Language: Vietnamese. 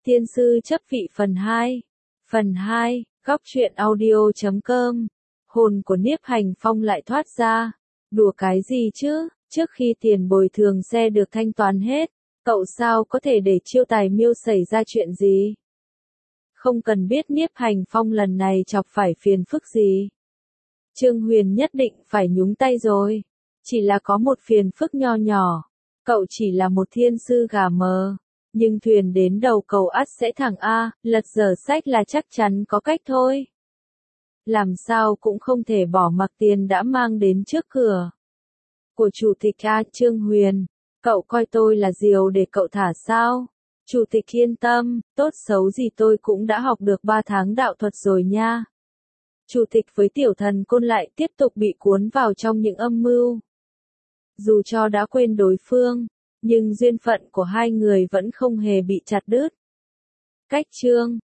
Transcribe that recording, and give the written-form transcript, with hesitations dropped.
Tiên sư chấp vị phần 2. Phần 2, góc truyện audio.com. Hồn của Niếp Hành Phong lại thoát ra. Đùa cái gì chứ, trước khi tiền bồi thường xe được thanh toán hết, cậu sao có thể để Chiêu Tài Miêu xảy ra chuyện gì? Không cần biết Niếp Hành Phong lần này chọc phải phiền phức gì. Trương Huyền nhất định phải nhúng tay rồi. Chỉ là có một phiền phức nho nhỏ. Cậu chỉ là một thiên sư gà mờ. Nhưng thuyền đến đầu cầu ắt sẽ thẳng A, lật dở sách là chắc chắn có cách thôi. Làm sao cũng không thể bỏ mặc tiền đã mang đến trước cửa của Chủ tịch A. Trương Huyền. Cậu coi tôi là diều để cậu thả sao? Chủ tịch yên tâm, tốt xấu gì tôi cũng đã học được 3 tháng đạo thuật rồi nha. Chủ tịch với tiểu thần côn lại tiếp tục bị cuốn vào trong những âm mưu. Dù cho đã quên đối phương, nhưng duyên phận của hai người vẫn không hề bị chặt đứt. Cách chương